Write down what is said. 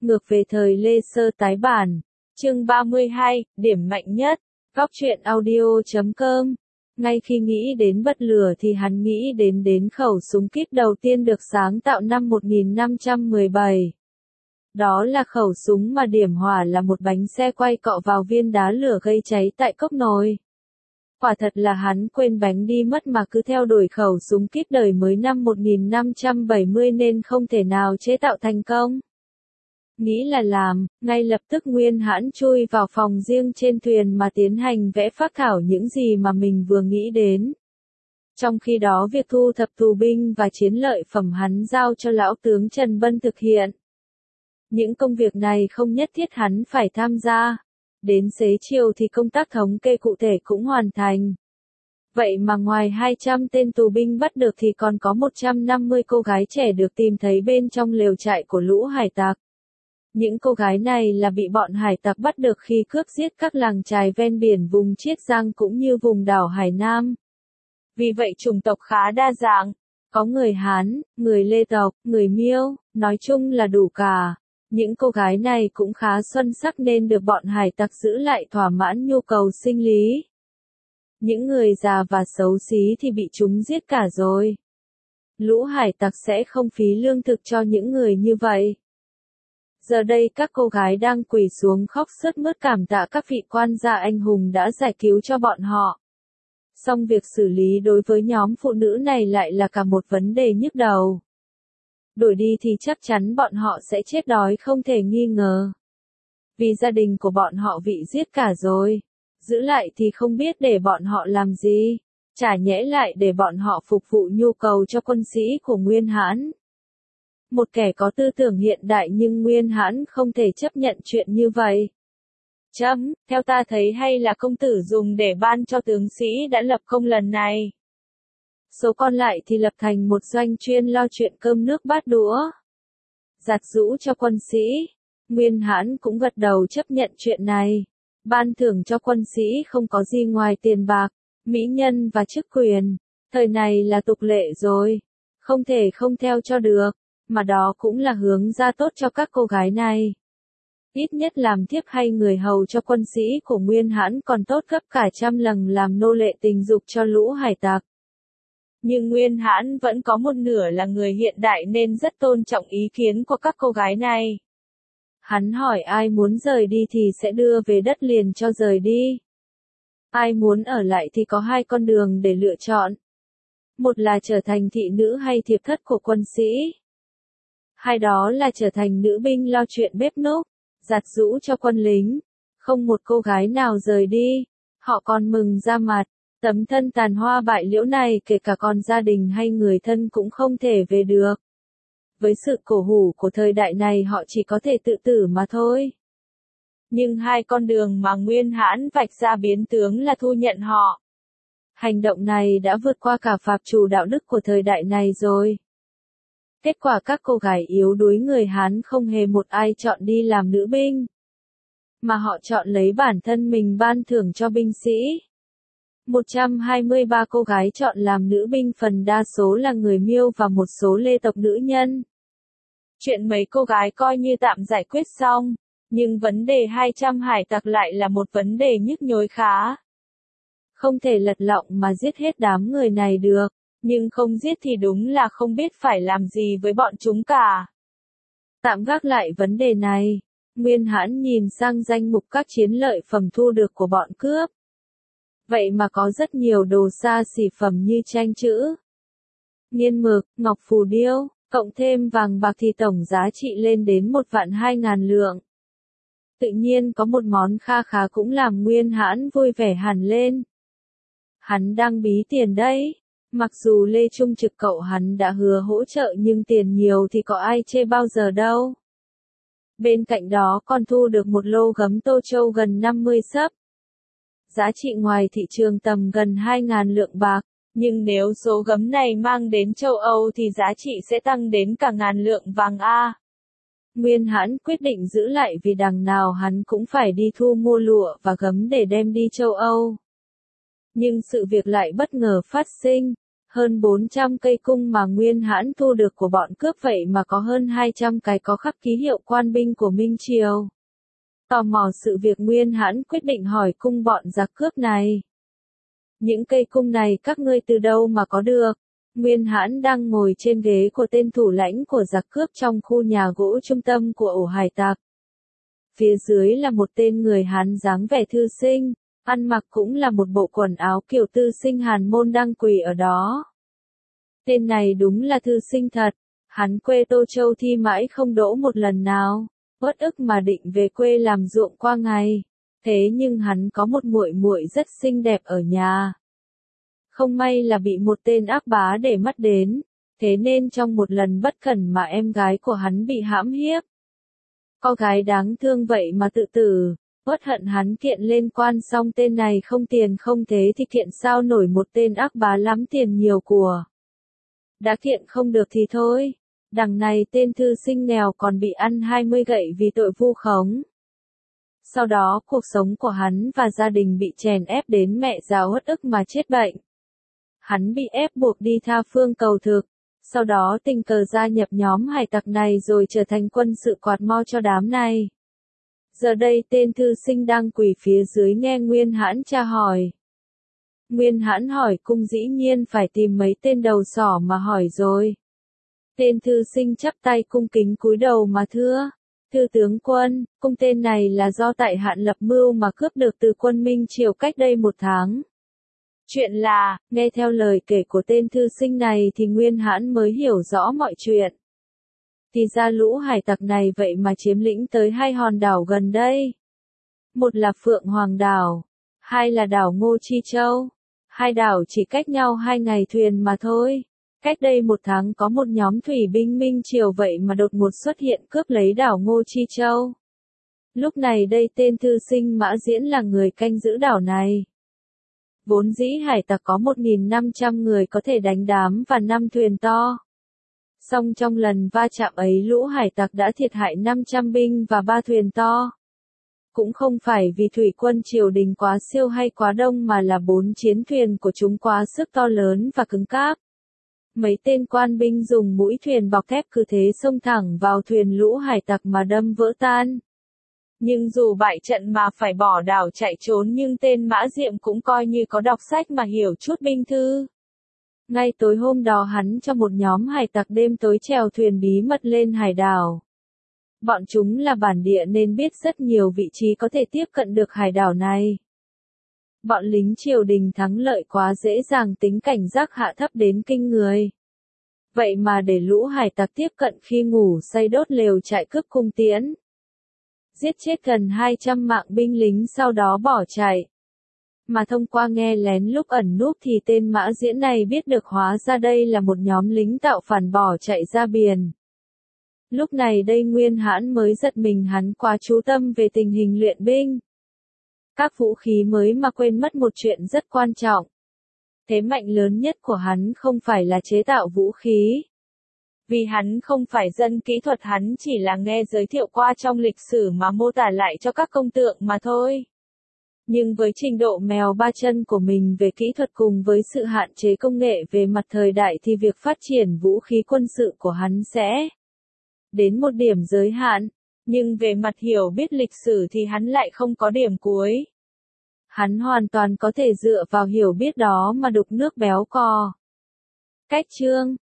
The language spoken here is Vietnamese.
Ngược về thời Lê Sơ tái bản. Chương 32, điểm mạnh nhất. Góc truyện audio.com. Ngay khi nghĩ đến bật lửa thì hắn nghĩ đến khẩu súng kíp đầu tiên được sáng tạo năm 1517. Đó là khẩu súng mà điểm hỏa là một bánh xe quay cọ vào viên đá lửa gây cháy tại cốc nồi. Quả thật là hắn quên bánh đi mất mà cứ theo đuổi khẩu súng kíp đời mới năm 1570 nên không thể nào chế tạo thành công. Nghĩ là làm, ngay lập tức Nguyên Hãn chui vào phòng riêng trên thuyền mà tiến hành vẽ phác thảo những gì mà mình vừa nghĩ đến. Trong khi đó việc thu thập tù binh và chiến lợi phẩm hắn giao cho lão tướng Trần Bân thực hiện. Những công việc này không nhất thiết hắn phải tham gia. Đến xế chiều thì công tác thống kê cụ thể cũng hoàn thành. Vậy mà ngoài 200 tên tù binh bắt được thì còn có 150 cô gái trẻ được tìm thấy bên trong lều trại của lũ hải tặc. Những cô gái này là bị bọn hải tặc bắt được khi cướp giết các làng chài ven biển vùng Chiết Giang cũng như vùng đảo Hải Nam. Vì vậy chủng tộc khá đa dạng, có người Hán, người Lê tộc, người Miêu, nói chung là đủ cả. Những cô gái này cũng khá xuân sắc nên được bọn hải tặc giữ lại thỏa mãn nhu cầu sinh lý. Những người già và xấu xí thì bị chúng giết cả rồi. Lũ hải tặc sẽ không phí lương thực cho những người như vậy. Giờ đây các cô gái đang quỳ xuống khóc sướt mướt cảm tạ các vị quan gia anh hùng đã giải cứu cho bọn họ. Song việc xử lý đối với nhóm phụ nữ này lại là cả một vấn đề nhức đầu. Đuổi đi thì chắc chắn bọn họ sẽ chết đói không thể nghi ngờ. Vì gia đình của bọn họ bị giết cả rồi. Giữ lại thì không biết để bọn họ làm gì. Chả nhẽ lại để bọn họ phục vụ nhu cầu cho quân sĩ của Nguyên Hãn. Một kẻ có tư tưởng hiện đại nhưng Nguyên Hãn không thể chấp nhận chuyện như vậy. Theo ta thấy hay là công tử dùng để ban cho tướng sĩ đã lập công lần này. Số còn lại thì lập thành một doanh chuyên lo chuyện cơm nước bát đũa. Giặt giũ cho quân sĩ. Nguyên Hãn cũng gật đầu chấp nhận chuyện này. Ban thưởng cho quân sĩ không có gì ngoài tiền bạc, mỹ nhân và chức quyền. Thời này là tục lệ rồi. Không thể không theo cho được. Mà đó cũng là hướng ra tốt cho các cô gái này. Ít nhất làm thiếp hay người hầu cho quân sĩ của Nguyên Hãn còn tốt gấp cả trăm lần làm nô lệ tình dục cho lũ hải tặc. Nhưng Nguyên Hãn vẫn có một nửa là người hiện đại nên rất tôn trọng ý kiến của các cô gái này. Hắn hỏi ai muốn rời đi thì sẽ đưa về đất liền cho rời đi. Ai muốn ở lại thì có hai con đường để lựa chọn. Một là trở thành thị nữ hay thiệp thất của quân sĩ. Hai đó là trở thành nữ binh lo chuyện bếp núc, giặt giũ cho quân lính. Không một cô gái nào rời đi. Họ còn mừng ra mặt. Tấm thân tàn hoa bại liễu này kể cả con gia đình hay người thân cũng không thể về được. Với sự cổ hủ của thời đại này họ chỉ có thể tự tử mà thôi. Nhưng hai con đường mà Nguyên Hãn vạch ra biến tướng là thu nhận họ. Hành động này đã vượt qua cả phạm trù đạo đức của thời đại này rồi. Kết quả các cô gái yếu đuối người Hán không hề một ai chọn đi làm nữ binh. Mà họ chọn lấy bản thân mình ban thưởng cho binh sĩ. 123 cô gái chọn làm nữ binh phần đa số là người Miêu và một số Lê tộc nữ nhân. Chuyện mấy cô gái coi như tạm giải quyết xong, nhưng vấn đề 200 hải tặc lại là một vấn đề nhức nhối khá. Không thể lật lọng mà giết hết đám người này được, nhưng không giết thì đúng là không biết phải làm gì với bọn chúng cả. Tạm gác lại vấn đề này, Nguyên Hãn nhìn sang danh mục các chiến lợi phẩm thu được của bọn cướp. Vậy mà có rất nhiều đồ xa xỉ phẩm như tranh chữ, nghiên mực, ngọc phù điêu, cộng thêm vàng bạc thì tổng giá trị lên đến 1.200.000 lượng. Tự nhiên có một món kha khá cũng làm Nguyên Hãn vui vẻ hẳn lên. Hắn đang bí tiền đấy. Mặc dù Lê Trung Trực cậu hắn đã hứa hỗ trợ nhưng tiền nhiều thì có ai chê bao giờ đâu. Bên cạnh đó còn thu được một lô gấm Tô Châu gần 50 sấp. Giá trị ngoài thị trường tầm gần 2.000 lượng bạc, nhưng nếu số gấm này mang đến châu Âu thì giá trị sẽ tăng đến cả ngàn lượng vàng A. Nguyên Hãn quyết định giữ lại vì đằng nào hắn cũng phải đi thu mua lụa và gấm để đem đi châu Âu. Nhưng sự việc lại bất ngờ phát sinh. Hơn 400 cây cung mà Nguyên Hãn thu được của bọn cướp vậy mà có hơn 200 cái có khắc ký hiệu quan binh của Minh Triều. Tò mò sự việc Nguyên Hãn quyết định hỏi cung bọn giặc cướp này. Những cây cung này các ngươi từ đâu mà có được? Nguyên Hãn đang ngồi trên ghế của tên thủ lãnh của giặc cướp trong khu nhà gỗ trung tâm của ổ hải tặc. Phía dưới là một tên người Hán dáng vẻ thư sinh, ăn mặc cũng là một bộ quần áo kiểu thư sinh Hàn Môn đang quỳ ở đó. Tên này đúng là thư sinh thật, hắn quê Tô Châu thi mãi không đỗ một lần nào, uất ức mà định về quê làm ruộng qua ngày. Thế nhưng hắn có một muội muội rất xinh đẹp ở nhà. Không may là bị một tên ác bá để mắt đến, thế nên trong một lần bất cẩn mà em gái của hắn bị hãm hiếp. Con gái đáng thương vậy mà tự tử, uất hận hắn kiện lên quan xong tên này không tiền không thế thì kiện sao nổi một tên ác bá lắm tiền nhiều của. Đã kiện không được thì thôi, đằng này tên thư sinh nghèo còn bị ăn 20 gậy vì tội vu khống. Sau đó cuộc sống của hắn và gia đình bị chèn ép đến mẹ già uất ức mà chết bệnh. Hắn bị ép buộc đi tha phương cầu thực, sau đó tình cờ gia nhập nhóm hải tặc này rồi trở thành quân sự quạt mo cho đám này. Giờ đây tên thư sinh đang quỳ phía dưới nghe Nguyên Hãn tra hỏi. Nguyên Hãn hỏi cung dĩ nhiên phải tìm mấy tên đầu sỏ mà hỏi rồi. Tên thư sinh chắp tay cung kính cúi đầu mà thưa. Thưa tướng quân, cung tên này là do tại hạn lập mưu mà cướp được từ quân Minh Triều cách đây 1 tháng. Chuyện là, nghe theo lời kể của tên thư sinh này thì Nguyên Hãn mới hiểu rõ mọi chuyện. Thì ra lũ hải tặc này vậy mà chiếm lĩnh tới 2 hòn đảo gần đây. Một là Phượng Hoàng Đảo, 2 là đảo Ngô Chi Châu. 2 đảo chỉ cách nhau 2 ngày thuyền mà thôi. Cách đây 1 tháng có một nhóm thủy binh Minh Triều vậy mà đột ngột xuất hiện cướp lấy đảo Ngô Chi Châu. Lúc này đây tên thư sinh Mã Diễn là người canh giữ đảo này. Vốn dĩ hải tặc có 1.500 người có thể đánh đám và 5 thuyền to. Song trong lần va chạm ấy lũ hải tặc đã thiệt hại 500 binh và 3 thuyền to. Cũng không phải vì thủy quân triều đình quá siêu hay quá đông mà là 4 chiến thuyền của chúng quá sức to lớn và cứng cáp. Mấy tên quan binh dùng mũi thuyền bọc thép cứ thế xông thẳng vào thuyền lũ hải tặc mà đâm vỡ tan. Nhưng dù bại trận mà phải bỏ đảo chạy trốn nhưng tên Mã Diệm cũng coi như có đọc sách mà hiểu chút binh thư. Ngay tối hôm đó hắn cho một nhóm hải tặc đêm tối chèo thuyền bí mật lên hải đảo. Bọn chúng là bản địa nên biết rất nhiều vị trí có thể tiếp cận được hải đảo này. Bọn lính triều đình thắng lợi quá dễ dàng tính cảnh giác hạ thấp đến kinh người. Vậy mà để lũ hải tặc tiếp cận khi ngủ say đốt lều trại cướp cung tiễn. Giết chết gần 200 mạng binh lính sau đó bỏ chạy. Mà thông qua nghe lén lúc ẩn núp thì tên Mã Diễn này biết được hóa ra đây là một nhóm lính tạo phản bỏ chạy ra biển. Lúc này đây Nguyên Hãn mới giật mình hắn quá chú tâm về tình hình luyện binh. Các vũ khí mới mà quên mất một chuyện rất quan trọng. Thế mạnh lớn nhất của hắn không phải là chế tạo vũ khí. Vì hắn không phải dân kỹ thuật hắn chỉ là nghe giới thiệu qua trong lịch sử mà mô tả lại cho các công tượng mà thôi. Nhưng với trình độ mèo ba chân của mình về kỹ thuật cùng với sự hạn chế công nghệ về mặt thời đại thì việc phát triển vũ khí quân sự của hắn sẽ đến một điểm giới hạn. Nhưng về mặt hiểu biết lịch sử thì hắn lại không có điểm cuối. Hắn hoàn toàn có thể dựa vào hiểu biết đó mà đục nước béo cò. Cách chương